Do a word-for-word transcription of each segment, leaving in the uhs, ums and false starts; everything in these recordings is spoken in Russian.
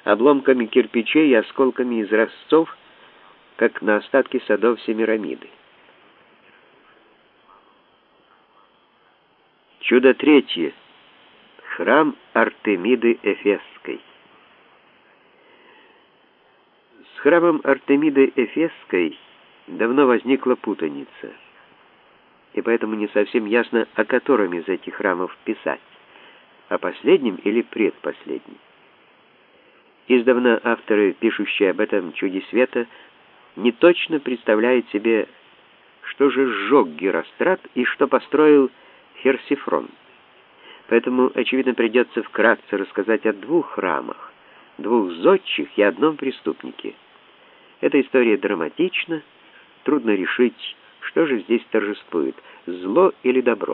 обломками кирпичей и осколками изразцов, как на остатки садов Семирамиды. Чудо третье. Храм Артемиды Эфесской. С храмом Артемиды Эфесской давно возникла путаница, и поэтому не совсем ясно, о котором из этих храмов писать, о последнем или предпоследнем. Издавна авторы, пишущие об этом чуде света, не точно представляют себе, что же сжег Герострат и что построил Херсифрон. Поэтому, очевидно, придется вкратце рассказать о двух храмах, двух зодчих и одном преступнике. Эта история драматична, трудно решить, что же здесь торжествует, зло или добро.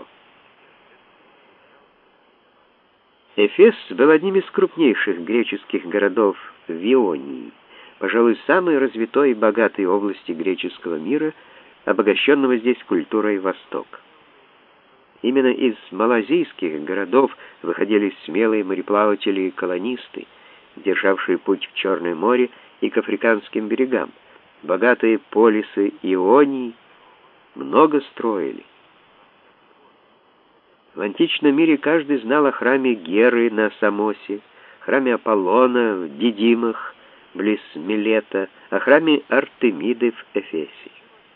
Эфес был одним из крупнейших греческих городов в Ионии, пожалуй, самой развитой и богатой области греческого мира, обогащенного здесь культурой Востока. Именно из малазийских городов выходили смелые мореплаватели и колонисты, державшие путь в Черное море и к африканским берегам. Богатые полисы Ионии много строили. В античном мире каждый знал о храме Геры на Самосе, храме Аполлона в Дидимах, близ Милета, о храме Артемиды в Эфесе.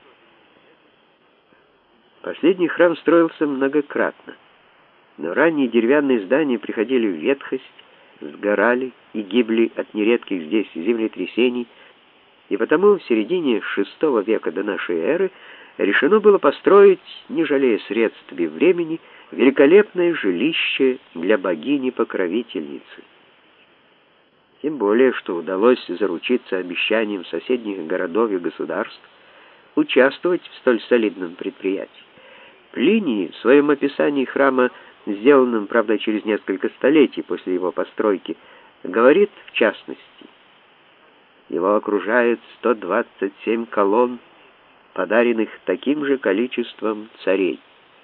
Последний храм строился многократно, но ранние деревянные здания приходили в ветхость, сгорали и гибли от нередких здесь землетрясений, и потому в середине шестого века до нашей эры решено было построить, не жалея средств и времени, великолепное жилище для богини-покровительницы. Тем более, что удалось заручиться обещанием соседних городов и государств участвовать в столь солидном предприятии. Плиний в своем описании храма, сделанном, правда, через несколько столетий после его постройки, говорит в частности: его окружает сто двадцать семь колонн, подаренных таким же количеством царей.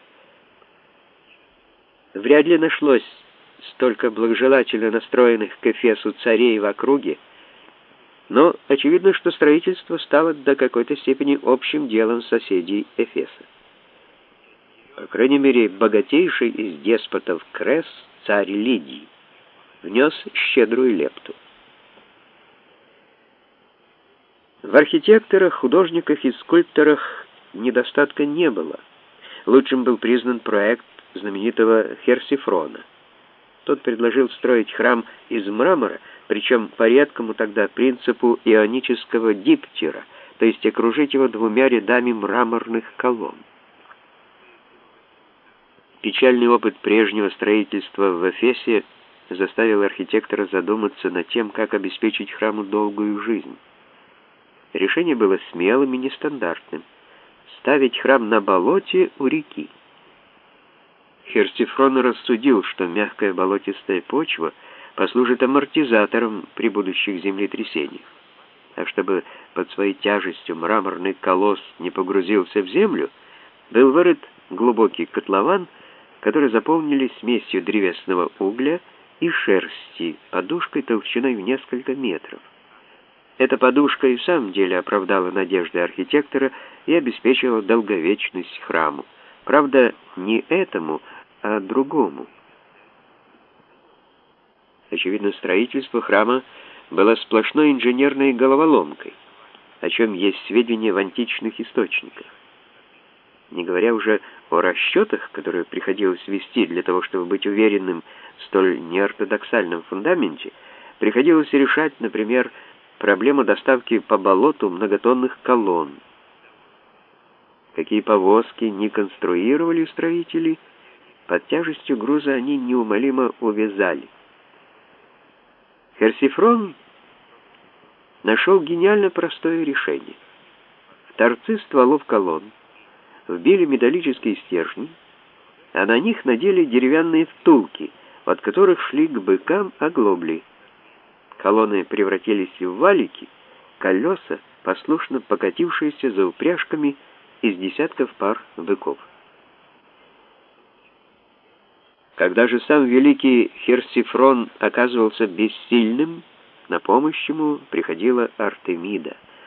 Вряд ли нашлось столько благожелательно настроенных к Эфесу царей в округе, но очевидно, что строительство стало до какой-то степени общим делом соседей Эфеса. По крайней мере, богатейший из деспотов Крес, царь Лидий, внес щедрую лепту. В архитекторах, художниках и скульпторах недостатка не было. Лучшим был признан проект знаменитого Херсифрона. Тот предложил строить храм из мрамора, причем по редкому тогда принципу ионического диптера, то есть окружить его двумя рядами мраморных колонн. Печальный опыт прежнего строительства в Эфесе заставил архитектора задуматься над тем, как обеспечить храму долгую жизнь. Решение было смелым и нестандартным — ставить храм на болоте у реки. Херсифрон рассудил, что мягкая болотистая почва послужит амортизатором при будущих землетрясениях. А чтобы под своей тяжестью мраморный колосс не погрузился в землю, был вырыт глубокий котлован, который заполнили смесью древесного угля и шерсти, подушкой толщиной в несколько метров. Эта подушка и в самом деле оправдала надежды архитектора и обеспечила долговечность храму. Правда, не этому, а другому. Очевидно, строительство храма было сплошной инженерной головоломкой, о чем есть сведения в античных источниках. Не говоря уже о расчетах, которые приходилось вести для того, чтобы быть уверенным в столь неортодоксальном фундаменте, приходилось решать, например, проблему доставки по болоту многотонных колонн. Какие повозки не конструировали строители, под тяжестью груза они неумолимо увязали. Херсифрон нашел гениально простое решение. В торцы стволов колонн вбили металлические стержни, а на них надели деревянные втулки, от которых шли к быкам оглобли. Колонны превратились в валики, колеса, послушно покатившиеся за упряжками из десятков пар быков. Когда же сам великий Херсифрон оказывался бессильным, На помощь ему приходила Артемида.